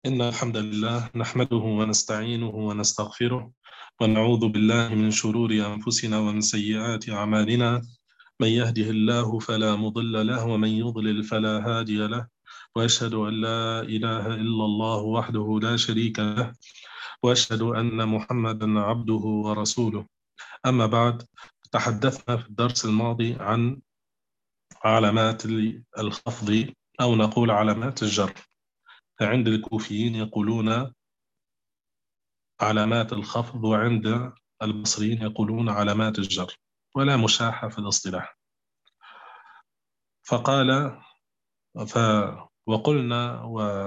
إن الحمد لله نحمده ونستعينه ونستغفره ونعوذ بالله من شرور أنفسنا ومن سيئات أعمالنا. من يهده الله فلا مضل له ومن يضلل فلا هادي له، وأشهد أن لا إله إلا الله وحده لا شريك له، وأشهد أن محمدا عبده ورسوله. أما بعد، تحدثنا في الدرس الماضي عن علامات الخفض، أو نقول علامات الجر. عند الكوفيين يقولون علامات الخفض، وعند البصريين يقولون علامات الجر، ولا مشاحة في الاصطلاح. فقال ف وقلنا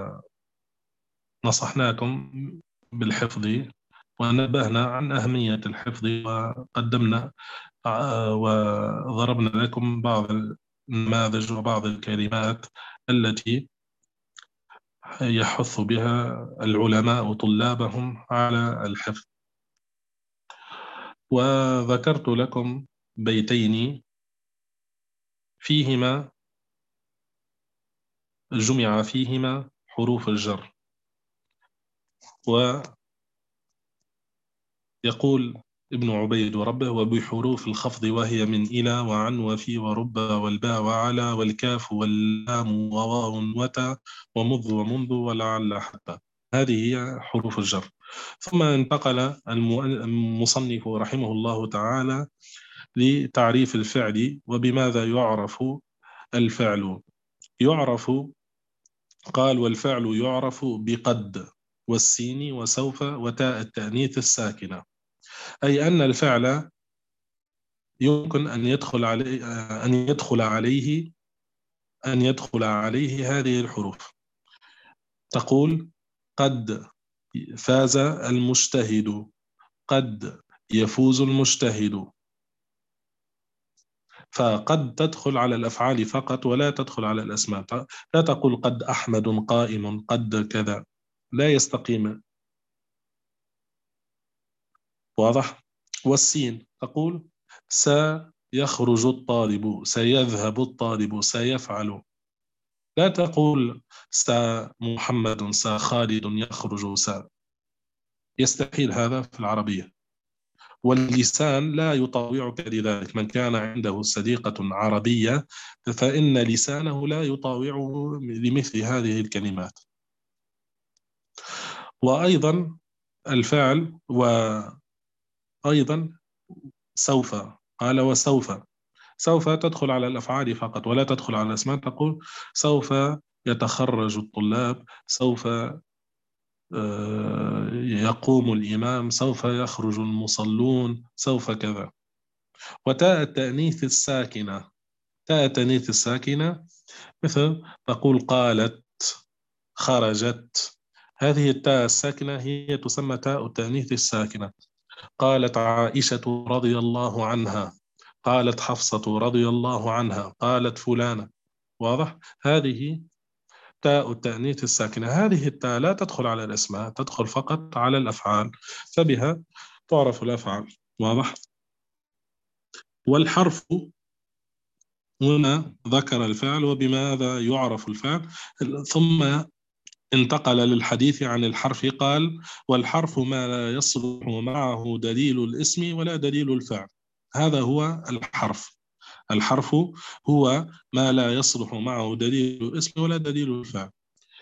ونصحناكم بالحفظ، ونبهنا عن أهمية الحفظ، وقدمنا وضربنا لكم بعض النماذج وبعض الكلمات التي يحث بها العلماء طلابهم على الحفظ. وذكرت لكم بيتين فيهما جمع فيهما حروف الجر. ويقول ابن عبيد وربه: وبحروف الخفض وهي من إلى وعن وفي ورب والباء وعلى والكاف واللام وواو وتا ومذ ومنذ ولعل حتى. هذه هي حروف الجر. ثم انتقل المصنف رحمه الله تعالى لتعريف الفعل. وبماذا يعرف الفعل؟ يعرف، قال: والفعل يعرف بقد والسين وسوف وتاء التأنيث الساكنة. أي أن الفعل يمكن أن يدخل عليه هذه الحروف. تقول: قد فاز المجتهد، قد يفوز المجتهد. فقد تدخل على الأفعال فقط ولا تدخل على الأسماء. لا تقول قد أحمد قائم، قد كذا، لا يستقيم. واضح؟ والسين تقول: سيخرج الطالب، سيذهب الطالب، سيفعل. لا تقول محمد، خالد يخرج، يستحيل هذا في العربية. واللسان لا يطاوعك لذلك. من كان عنده صديقة عربية فإن لسانه لا يطاوعه لمثل هذه الكلمات. وأيضا الفعل، وأيضا سوف، قال: وسوف. سوف تدخل على الأفعال فقط ولا تدخل على الأسماء. تقول: سوف يتخرج الطلاب، سوف يقوم الإمام، سوف يخرج المصلون، سوف كذا. وتاء التأنيث الساكنة، تاء التأنيث الساكنة مثل تقول: قالت، خرجت. هذه التاء الساكنة هي تسمى تاء التأنيث الساكنة. قالت عائشة رضي الله عنها، قالت حفصة رضي الله عنها، قالت فلانة. واضح؟ هذه تاء التأنيث الساكنة. هذه التاء لا تدخل على الأسماء، تدخل فقط على الأفعال، فبها تعرف الأفعال. واضح؟ والحرف هنا ذكر الفعل وبماذا يعرف الفعل، ثم انتقل للحديث عن الحرف. قال: والحرف ما لا يصلح معه دليل الاسم ولا دليل الفعل. هذا هو الحرف. الحرف هو ما لا يصلح معه دليل الاسم ولا دليل الفعل.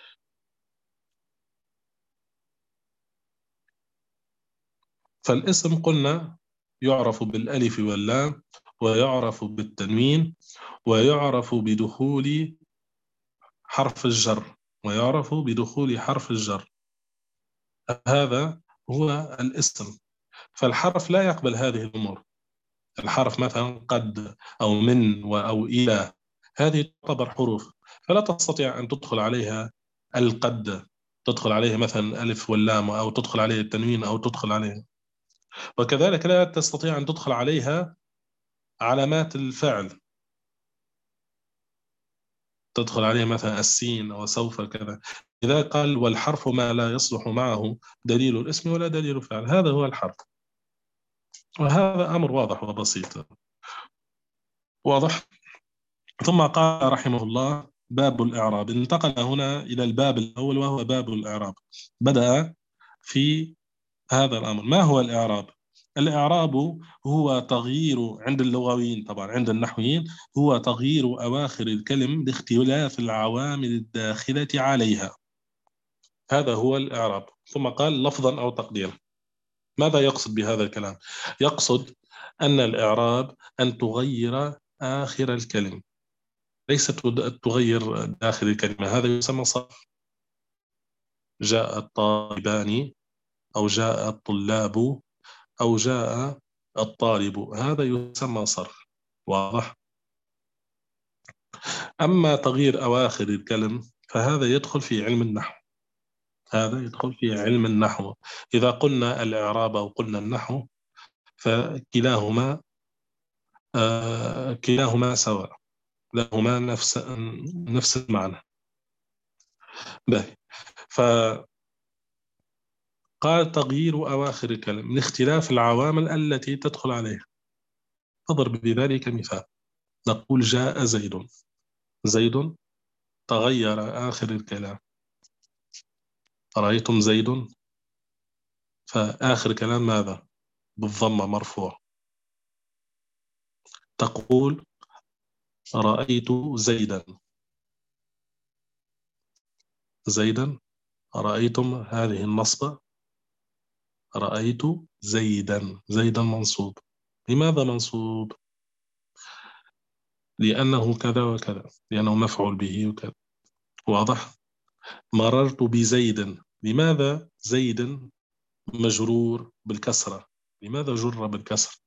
فالاسم قلنا يعرف بالألف واللام، ويعرف بالتنوين، ويعرف بدخول حرف الجر، ويعرف بدخول حرف الجر. هذا هو الاسم. فالحرف لا يقبل هذه الأمور. الحرف مثلا قد أو من أو إلى، هذه تعتبر حروف، فلا تستطيع أن تدخل عليها القد، تدخل عليها مثلا ألف واللام، أو تدخل عليها التنوين، أو تدخل عليها. وكذلك لا تستطيع أن تدخل عليها علامات الفعل، تدخل عليها مثلا السين أو سوف كذا. إذا قال: والحرف ما لا يصلح معه دليل الاسم ولا دليل الفعل، هذا هو الحرف. وهذا أمر واضح وبسيط. واضح. ثم قال رحمه الله: باب الإعراب. انتقل هنا إلى الباب الأول وهو باب الإعراب. بدأ في هذا الأمر. ما هو الإعراب؟ الإعراب هو تغيير عند اللغويين، طبعا عند النحويين، هو تغيير أواخر الكلم لاختلاف العوامل الداخلة عليها. هذا هو الإعراب. ثم قال لفظا أو تقديرا. ماذا يقصد بهذا الكلام؟ يقصد أن الإعراب أن تغير آخر الكلمة، ليست تغير داخل الكلمة. هذا يسمى صرف. جاء الطالبان، أو جاء الطلاب، أو جاء الطالب، هذا يسمى صرف. واضح؟ أما تغيير أواخر الكلم فهذا يدخل في علم النحو. هذا يدخل في علم النحو. إذا قلنا الإعراب أو قلنا النحو فكلاهما كلاهما سواء، لهما نفس المعنى. به. فقال تغيير أواخر الكلم لاختلاف العوامل التي تدخل عليه. اضرب بذلك مثال. نقول جاء زيد. زيد تغير آخر الكلام. رأيتم زيد، فآخر كلام ماذا؟ بالضمة مرفوع. تقول رأيت زيدا. زيدا، رأيتم هذه النصبة، رأيت زيدا. زيدا منصوب. لماذا منصوب؟ لأنه كذا وكذا، لأنه مفعول به وكذا. واضح؟ مررت بزيد. لماذا زيد مجرور بالكسرة؟ لماذا جر بالكسر؟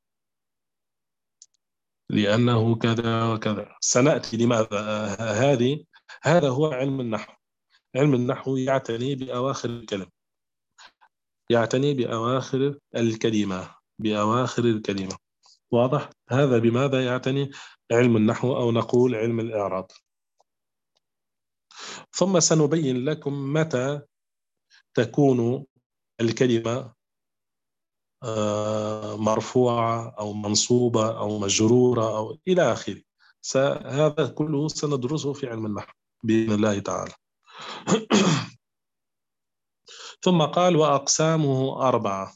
لأنه كذا وكذا. سنأتي لماذا. هذا هو علم النحو. علم النحو يعتني بأواخر الكلم، يعتني بأواخر الكلمة، بأواخر الكلمة. واضح؟ هذا بماذا يعتني علم النحو، أو نقول علم الإعراب. ثم سنبين لكم متى تكون الكلمة مرفوعة أو منصوبة أو مجرورة أو إلى آخره. هذا كله سندرسه في علم النحو بإذن الله تعالى. ثم قال وأقسامه أربعة.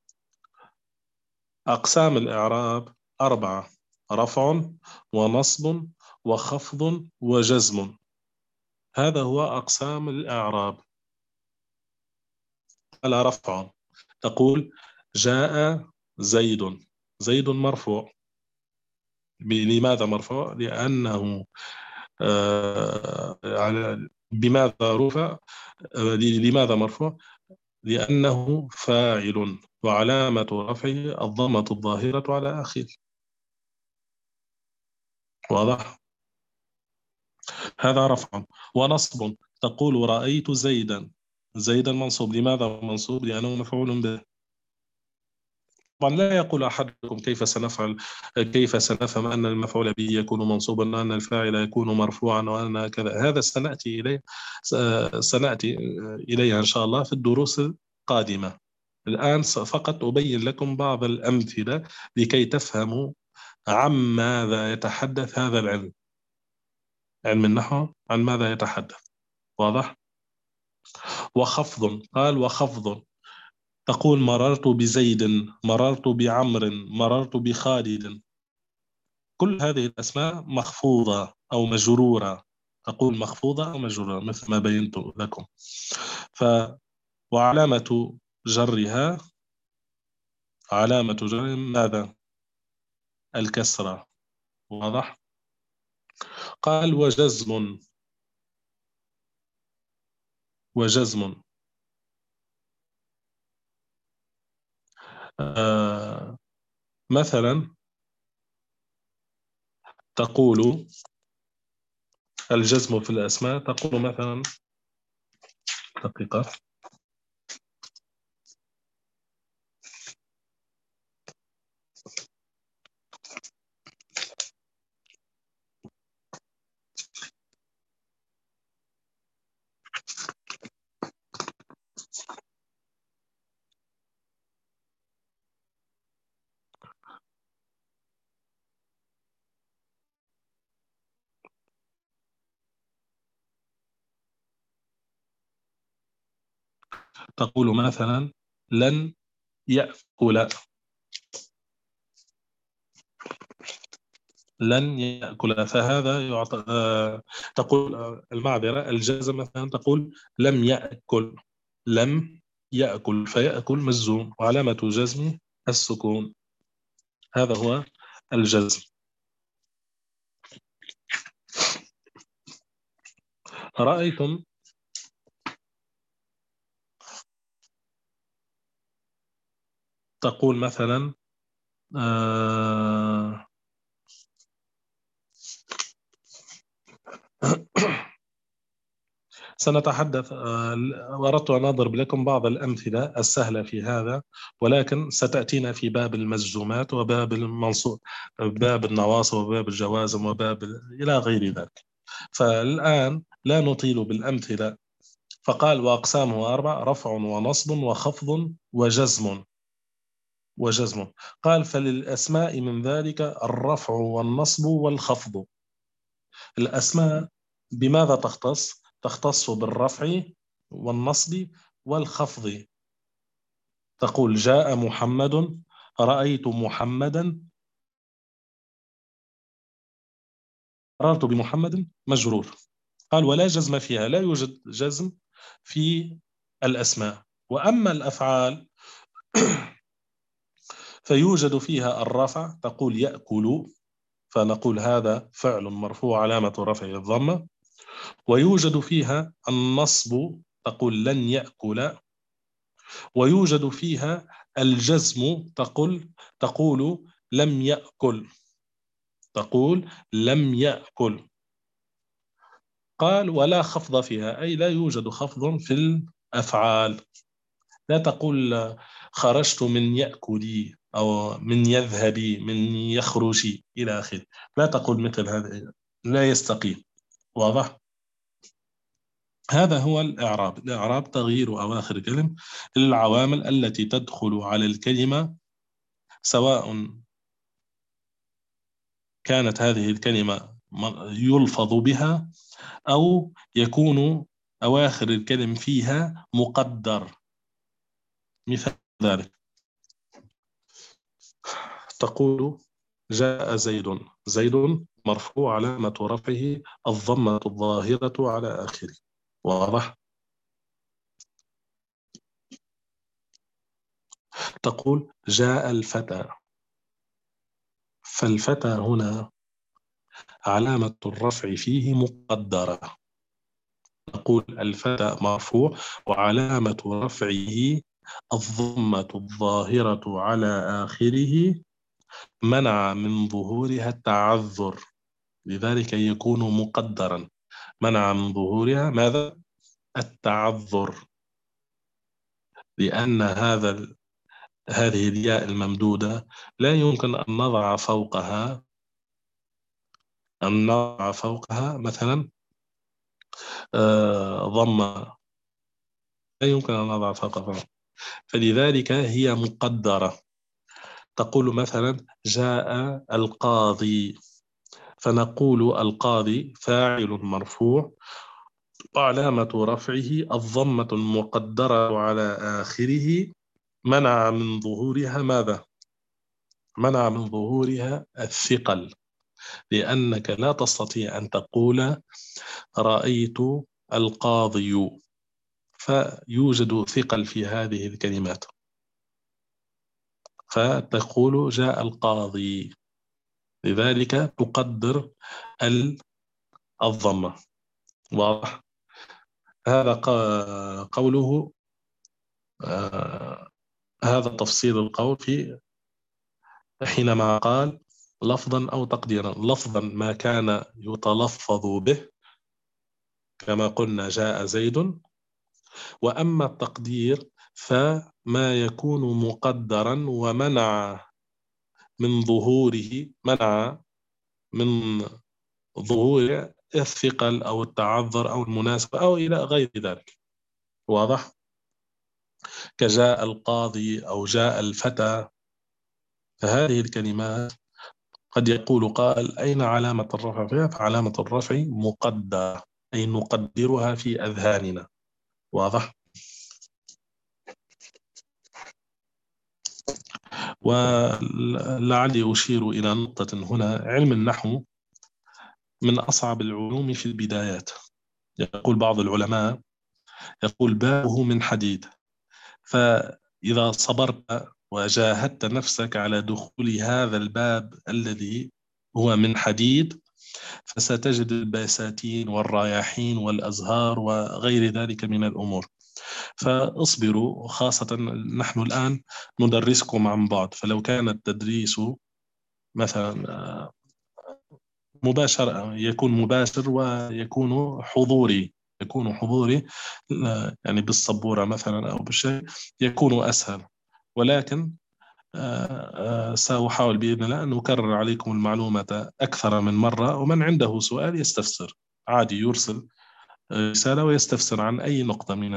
أقسام الإعراب أربعة: رفع ونصب وخفض وجزم. هذا هو أقسام الإعراب. قال رفع، تقول جاء زيد. زيد مرفوع. لماذا مرفوع؟ لأنه بماذا رفع؟ لماذا مرفوع؟ لأنه فاعل، وعلامة رفعه الضمة الظاهرة على آخره. واضح؟ هذا رفع. ونصب، تقول رأيت زيدا. زيدا منصوب. لماذا منصوب؟ لأنه مفعول به. طبعا لا يقول أحدكم كيف سنفعل، كيف سنفهم أن المفعول به يكون منصوبا وأن الفاعل يكون مرفوعا وأن كذا. هذا سنأتي إليه، سنأتي إليه إن شاء الله في الدروس القادمة. الآن فقط أبين لكم بعض الأمثلة لكي تفهموا عن ماذا يتحدث هذا العلم. علم النحو عن ماذا يتحدث. واضح؟ وخفض، قال وخفض، تقول مررت بزيد، مررت بعمر، مررت بخالد. كل هذه الأسماء مخفوضة أو مجرورة. تقول مخفوضة أو مجرورة مثل ما بينت لكم. ف وعلامة جرها، علامة جر ماذا؟ الكسرة. واضح؟ قال وجزم. وجزم آه مثلا تقول الجزم في الأسماء، تقول مثلا دقيقة. تقول مثلا لن يأكل، لن يأكل، فهذا يعطى تقول المعذرة الجزم مثلا تقول لم يأكل، لم يأكل، فيأكل مجزوم وعلامة جزمه السكون. هذا هو الجزم. رأيتم تقول مثلا آه سنتحدث أردت أن أضرب لكم بعض الأمثلة السهلة في هذا، ولكن ستأتينا في باب المجزومات وباب المنصوب، باب النواصب وباب الجوازم وباب إلى غير ذلك. فالآن لا نطيل بالأمثلة. فقال وأقسامه أربع: رفع ونصب وخفض وجزم. وجزم. قال فللأسماء من ذلك الرفع والنصب والخفض. الأسماء بماذا تختص؟ تختص بالرفع والنصب والخفض. تقول جاء محمد، رأيت محمدا، مررت بمحمد، مجرور. قال ولا جزم فيها، لا يوجد جزم في الأسماء. وأما الأفعال فيوجد فيها الرفع، تقول يأكل، فنقول هذا فعل مرفوع علامة رفعه الضمة. ويوجد فيها النصب، تقول لن يأكل. ويوجد فيها الجزم، تقول لم يأكل، تقول لم يأكل. قال ولا خفض فيها، أي لا يوجد خفض في الأفعال. لا تقول خرجت من يأكلي أو من يذهبي من يخرجي إلى آخره. لا تقول مثل هذا، لا يستقيم. واضح؟ هذا هو الإعراب. الإعراب تغيير أواخر الكلم للعوامل التي تدخل على الكلمة، سواء كانت هذه الكلمة يلفظ بها أو يكون أواخر الكلم فيها مقدر. مثال ذلك تقول جاء زيد، زيد مرفوع علامة رفعه الضمة الظاهرة على آخره. واضح؟ تقول جاء الفتى، فالفتى هنا علامة الرفع فيه مقدرة. نقول الفتى مرفوع وعلامة رفعه الضمة الظاهرة على آخره منع من ظهورها التعذر، لذلك يكون مقدرا. منع من ظهورها ماذا؟ التعذر، لأن هذه الياء الممدودة لا يمكن أن نضع فوقها مثلا ضمة، لا يمكن أن نضع فوقها، فلذلك هي مقدرة. تقول مثلا جاء القاضي، فنقول القاضي فاعل مرفوع وعلامة رفعه الضمة المقدرة على آخره منع من ظهورها ماذا؟ منع من ظهورها الثقل، لأنك لا تستطيع أن تقول رأيت القاضي، فيوجد ثقل في هذه الكلمات، فتقول جاء القاضي، لذلك تقدر الضمة. واضح؟ هذا قوله هذا تفصيل القول في حينما قال لفظا أو تقديرا. لفظا ما كان يتلفظ به كما قلنا جاء زيد، وأما التقدير فما يكون مقدرا ومنع من ظهوره، منع من ظهور الثقل أو التعذر أو المناسبة أو إلى غير ذلك. واضح؟ كجاء القاضي أو جاء الفتى، فهذه الكلمات قد يقول قائل أين علامة الرفع فيها؟ فعلامة الرفع مقدرة، أي نقدرها في أذهاننا. واضح؟ ولعلي أشير إلى نقطة هنا. علم النحو من أصعب العلوم في البدايات. يقول بعض العلماء، يقول بابه من حديد، فإذا صبرت وجاهدت نفسك على دخول هذا الباب الذي هو من حديد، فستجد البساتين والرياحين والأزهار وغير ذلك من الأمور. فاصبروا، خاصة نحن الآن ندرسكم عن بعد، فلو كان التدريس مثلا مباشر، يكون مباشر ويكون حضوري، يكون حضوري يعني بالسبورة مثلا أو بالشيء، يكون أسهل. ولكن سأحاول بإذن الله أن أكرر عليكم المعلومة أكثر من مرة، ومن عنده سؤال يستفسر عادي، يرسل رسالة ويستفسر عن أي نقطة من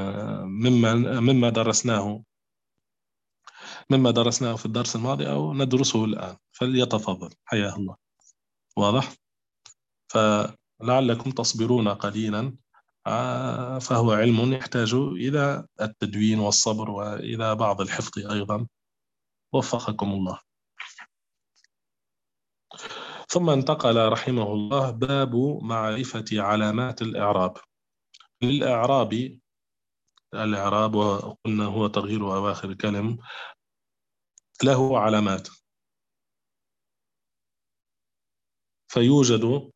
مما درسناه في الدرس الماضي أو ندرسه الآن، فليتفضل حياه الله. واضح؟ فلعلكم تصبرون قليلا، فهو علم يحتاج إلى التدوين والصبر وإلى بعض الحفظ أيضا. وفقكم الله. ثم انتقل رحمه الله باب معرفة علامات الإعراب. للإعراب، الإعراب وقلنا هو تغيير أواخر الكلم، له علامات. فيوجد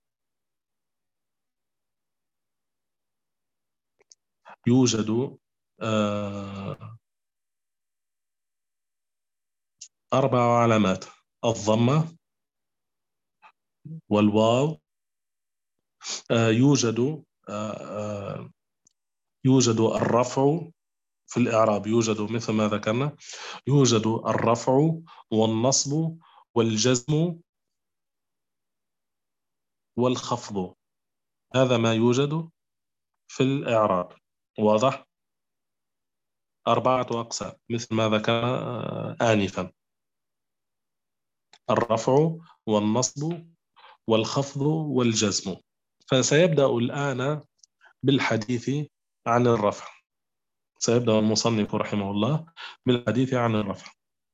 يوجد آه 4 علامات: الضمة والواو. يوجد يوجد الرفع. في الإعراب يوجد مثل ما ذكرنا، يوجد الرفع والنصب والجزم والخفض. هذا ما يوجد في الإعراب. واضح؟ 4 أقسام مثل ما ذكرنا آنفا: الرفع والنصب والخفض والجزم. فسيبدأ الآن بالحديث عن الرفع. سيبدأ المصنف رحمه الله بالحديث عن الرفع.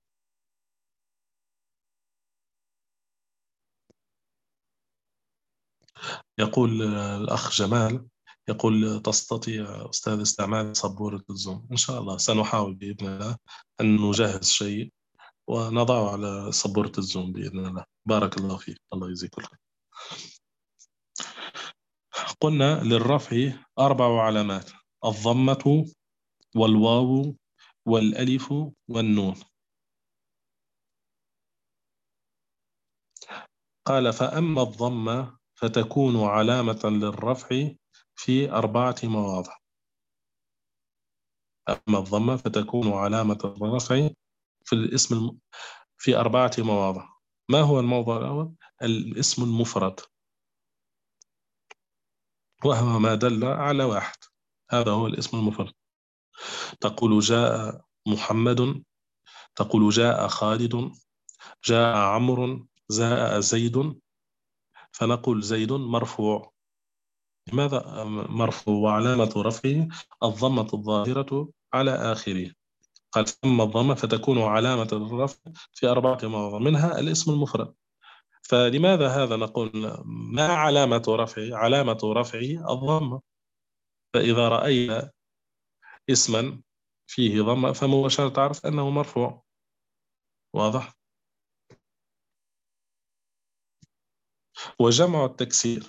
يقول الأخ جمال، يقول تستطيع أستاذ استعمال سبورة الزوم؟ إن شاء الله سنحاول بإذن الله أن نجهز شيء ونضعه على سبورة الزوم بإذن الله. بارك الله فيك، الله يجزيك الخير. قلنا للرفع 4 علامات: الضمة والواو والألف والنون. قال فأما الضمة فتكون علامة للرفع في 4 مواضع. أما الضمة فتكون علامة الرفع في في 4 مواضع. ما هو الموضع الأول؟ الاسم المفرد، وهو ما دل على واحد، هذا هو الاسم المفرد. تقول جاء محمد، تقول جاء خالد، جاء عمرو، جاء زيد. فنقول زيد مرفوع. لماذا مرفوع؟ وعلامة رفعه الضمة الظاهرة على آخره. قال ثم الضمة فتكون علامة الرفع في 4 مواضع، منها الاسم المفرد. فلماذا هذا نقول ما علامة رفعه؟ علامة رفعه الضمة. فإذا رأينا اسما فيه ضمة فمباشرة تعرف أنه مرفوع. واضح؟ وجمع التكسير،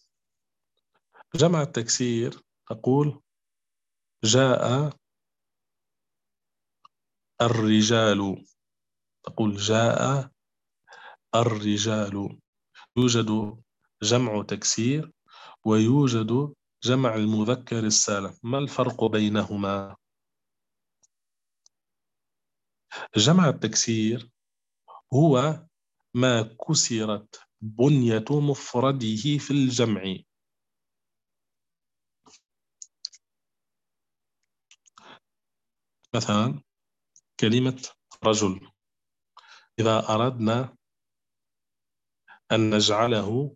جمع التكسير تقول جاء الرجال، تقول جاء الرجال. يوجد جمع تكسير ويوجد جمع المذكر السالم. ما الفرق بينهما؟ جمع التكسير هو ما كسرت بنية مفرده في الجمع. مثلا كلمة رجل، إذا أردنا أن نجعله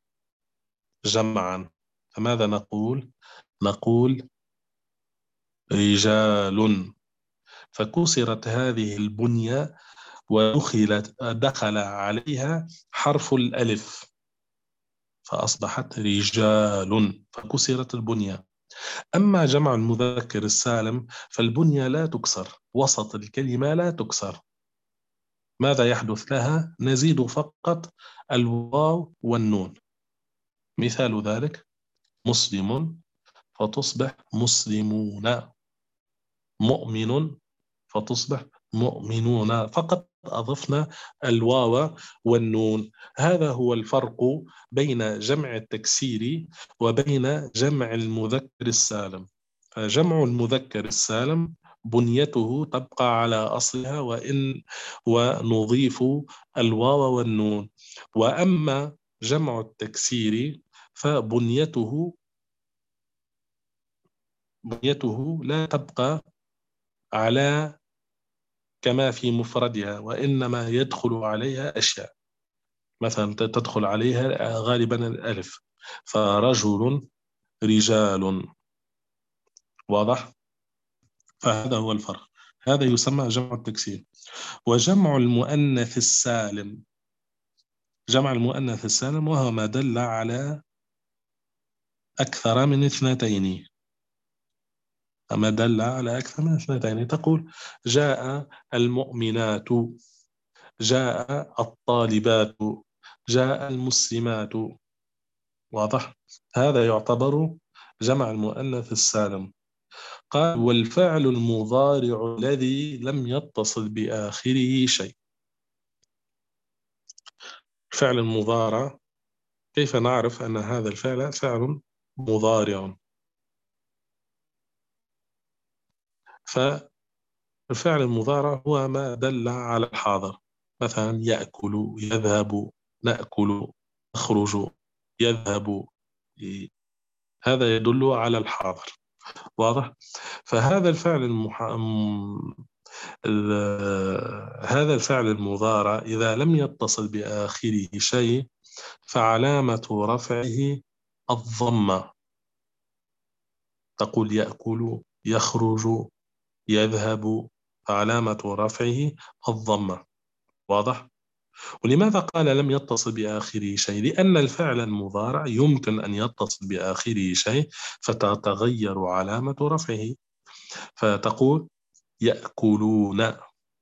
جمعا فماذا نقول؟ نقول رجال. فكسرت هذه البنية دخل عليها حرف الألف فأصبحت رجال فكسرت البنية. أما جمع المذكر السالم فالبنية لا تكسر، وسط الكلمة لا تكسر. ماذا يحدث لها؟ نزيد فقط الواو والنون. مثال ذلك مسلم فتصبح مسلمون، مؤمن فتصبح مؤمنون، فقط أضفنا الواو والنون. هذا هو الفرق بين جمع التكسير وبين جمع المذكر السالم. فجمع المذكر السالم بنيته تبقى على أصلها ونضيف الواو والنون. وأما جمع التكسير بنيته لا تبقى على كما في مفردها، وإنما يدخل عليها أشياء، مثلا تدخل عليها غالبا الألف، فرجل رجال. واضح؟ فهذا هو الفرق. هذا يسمى جمع التكسير. وجمع المؤنث السالم، جمع المؤنث السالم وهو ما دل على أكثر من اثنتين، ما دل على أكثر من اثنتين. تقول جاء المؤمنات، جاء الطالبات، جاء المسلمات. واضح؟ هذا يعتبر جمع المؤنث السالم. قال والفعل المضارع الذي لم يتصل بآخره شيء. الفعل المضارع كيف نعرف أن هذا الفعل فعل مضارع؟ فالفعل المضارع هو ما دل على الحاضر، مثلا يأكل، يذهب، نأكل، يخرج، يذهب، هذا يدل على الحاضر. واضح؟ فهذا الفعل هذا الفعل المضارع إذا لم يتصل بآخره شيء فعلامة رفعه الضمة. تقول يأكل، يخرج، يذهب، فعلامة رفعه الضمة. واضح؟ ولماذا قال لم يتصل بآخره شيء؟ لأن الفعل المضارع يمكن أن يتصل بآخره شيء فتتغير علامة رفعه. فتقول يأكلون،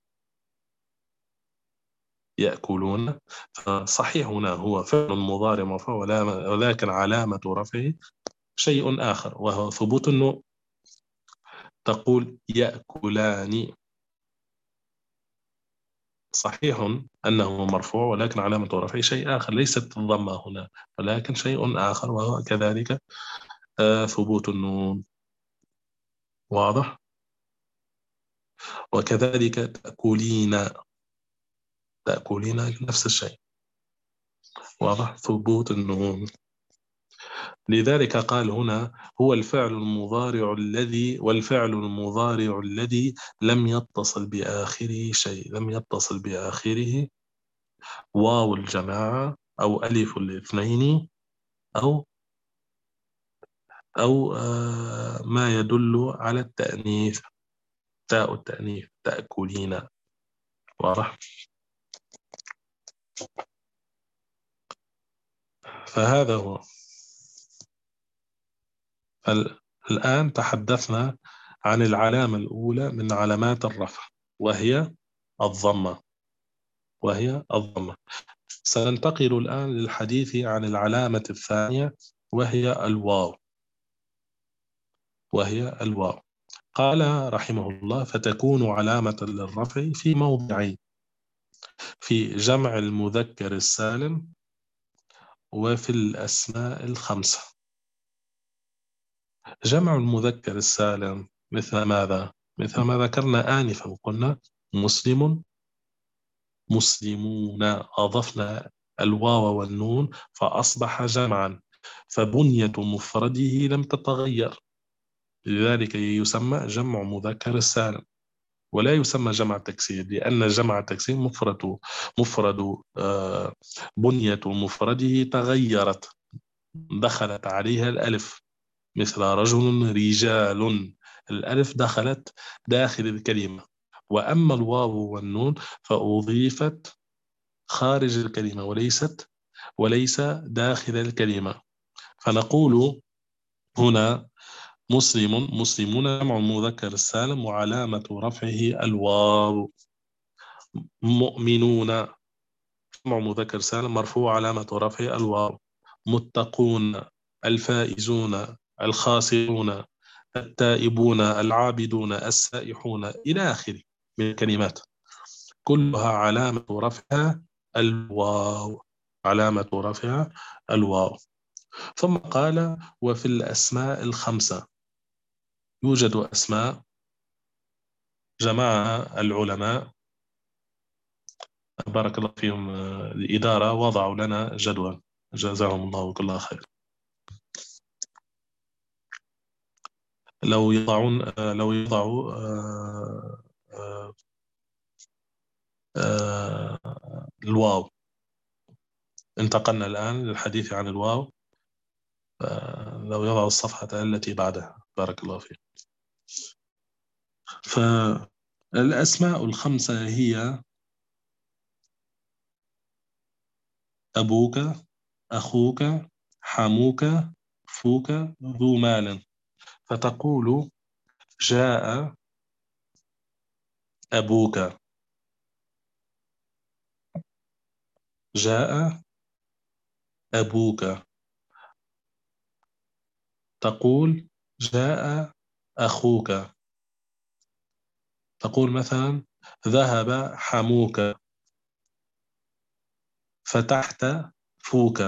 يأكلون، صحيح هنا هو فعل مضارع مرفوع ولكن علامة رفعه شيء آخر وهو ثبوت النون. تقول يأكلان، صحيح أنه مرفوع ولكن علامة رفعه شيء آخر، ليست الضمة هنا ولكن شيء آخر وهو كذلك ثبوت النون. واضح؟ وكذلك تأكلين، تأكلين نفس الشيء. واضح؟ ثبوت النون. لذلك قال هنا هو الفعل المضارع الذي، والفعل المضارع الذي لم يتصل بآخره شيء، لم يتصل بآخره واو الجماعة أو ألف الاثنين أو ما يدل على التأنيث، تاء التأنيث، تأكلين. واضح؟ فهذا هو. الآن تحدثنا عن العلامة الأولى من علامات الرفع وهي الضمة، وهي الضمة. سننتقل الآن للحديث عن العلامة الثانية وهي الواو، وهي الواو. قال رحمه الله فتكون علامة للرفع في موضعين: في جمع المذكر السالم وفي الأسماء الخمسة. جمع المذكر السالم مثل ماذا؟ مثل ما ذكرنا آنفا، قلنا مسلم، مسلمون، أضفنا الواو والنون فأصبح جمعا، فبنية مفرده لم تتغير، لذلك يسمى جمع مذكر السالم ولا يسمى جمع تكسير، لأن جمع التكسير مفرد بنية مفرده تغيرت، دخلت عليها الألف، مثل رجل رجال، الألف دخلت داخل الكلمة. وأما الواو والنون فأضيفت خارج الكلمة وليس داخل الكلمة. فنقول هنا مسلمون جمع المذكر السالم وعلامة رفعه الواو. مؤمنون جمع مذكر سالم مرفوع علامة رفعه الواو. متقون، الفائزون، الخاسرون، التائبون، العابدون، السائحون إلى آخره من الكلمات كلها علامة رفعها الواو. علامة رفعها الواو. ثم قال وفي الأسماء الخمسة يوجد أسماء جماعة العلماء بارك الله فيهم الإدارة وضعوا لنا جدول جزاهم الله كل خير. لو يضعوا الواو. انتقلنا الآن للحديث عن الواو. لو يضعوا الصفحة التي بعدها بارك الله فيك. فالأسماء الخمسة هي أبوك، أخوك، حموك، فوك، ذو مال. فتقول جاء أبوك، جاء أبوك. تقول جاء أخوك. تقول مثلا ذهب حموك، فتحت فوك.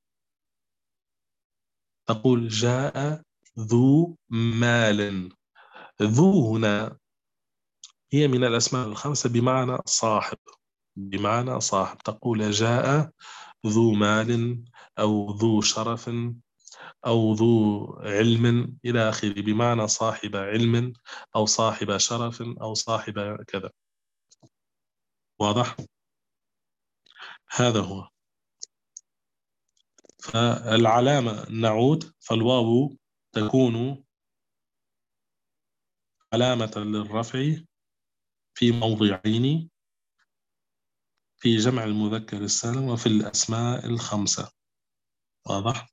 تقول جاء ذو مال. ذو هنا هي من الأسماء الخمسة بمعنى صاحب. بمعنى صاحب. تقول جاء ذو مال أو ذو شرف أو ذو علم إلى آخره بمعنى صاحب علم أو صاحب شرف أو صاحب كذا. واضح؟ هذا هو. فالعلامة نعود. فالواو تكون علامة للرفع في موضعين في جمع المذكر السالم وفي الأسماء الخمسة. واضح؟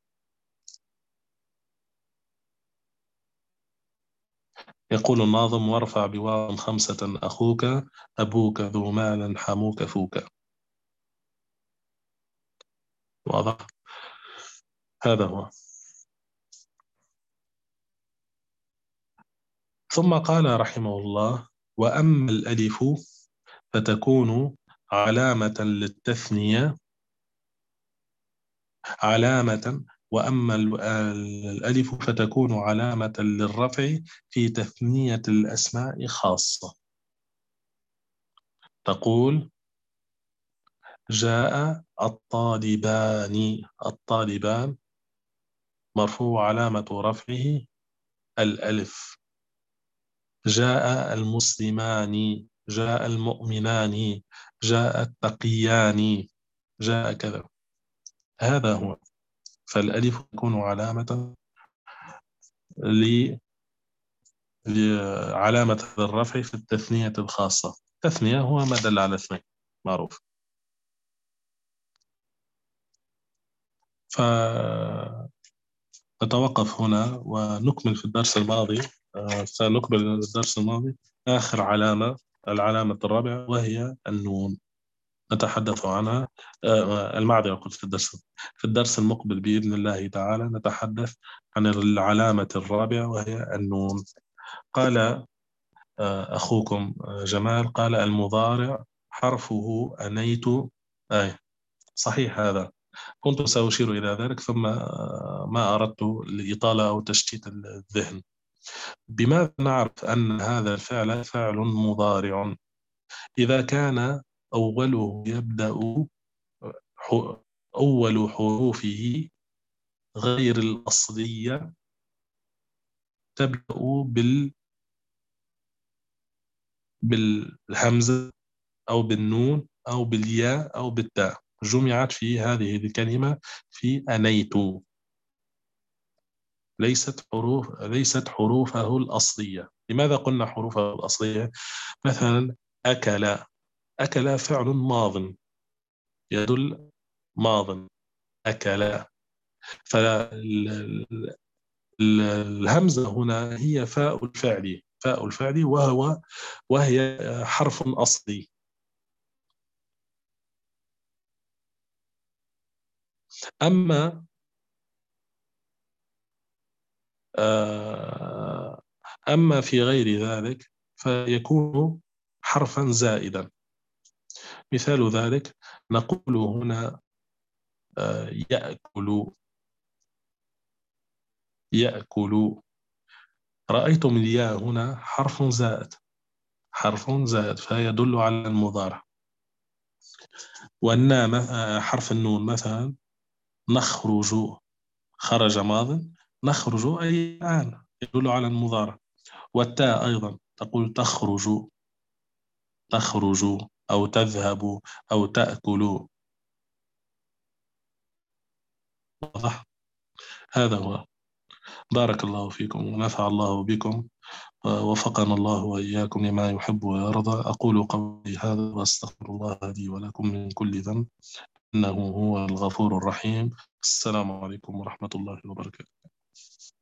يقول الناظم وارفع بواو خمسة أخوك أبوك ذو مال حموك فوك. واضح؟ هذا هو. ثم قال رحمه الله وأما الألف فتكون علامة للتثنية. علامة. وأما الألف فتكون علامة للرفع في تثنية الأسماء خاصة. تقول جاء الطالبان. الطالبان مرفوع علامة رفعه الألف. جاء المسلمان، جاء المؤمنان، جاء التقيان، جاء كذا. هذا هو. فالألف تكون علامة لعلامة الرفع في التثنية الخاصة. التثنية هو ما دل على اثنين معروف. فنتوقف هنا ونكمل في الدرس الماضي. سنكمل الدرس الماضي آخر علامة، العلامة الرابعة وهي النون. نتحدث عنها. المعذرة قلت في الدرس المقبل بإذن الله تعالى نتحدث عن العلامة الرابعة وهي النون. قال أخوكم جمال قال المضارع حرفه أنيت. صحيح هذا. كنت سأشير إلى ذلك ثم ما أردت الإطالة أو تشتيت الذهن. بماذا نعرف أن هذا الفعل فعل مضارع؟ إذا كان أوله يبدأ أول حروفه غير الأصلية تبدأ بالهمزة أو بالنون أو بالياء أو بالتاء جمعت في هذه الكلمة في أنيت. ليست حروفه الأصلية. لماذا قلنا حروفه الأصلية؟ مثلا أكل، أكل فعل ماض يدل ماض، أكل. فالهمزة هنا هي فاء الفعل، فاء الفعل، وهي حرف أصلي. أما آه، أما في غير ذلك فيكون حرفا زائدا. مثال ذلك نقول هنا يأكل، يأكل. رأيتم الياء هنا حرف زائد، حرف زائد فيدل على المضارع. والنام حرف النون مثلا نخرج، خرج ماض، نخرج أي الآن يدل على المضارع. والتاء أيضا تقول تخرج، تخرج، أو تذهب، أو تأكل. واضح؟ هذا هو. بارك الله فيكم ونفع الله بكم، وفقنا الله وإياكم لما يحب ويرضى. أقول قولي هذا وأستغفر الله لي ولكم من كل ذنب، إنه هو الغفور الرحيم. السلام عليكم ورحمة الله وبركاته.